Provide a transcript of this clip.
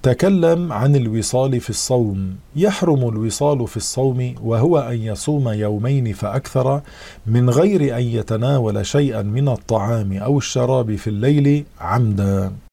تكلم عن الوصال في الصوم. يحرم الوصال في الصوم وهو أن يصوم يومين فأكثر من غير أن يتناول شيئا من الطعام أو الشراب في الليل عمدا.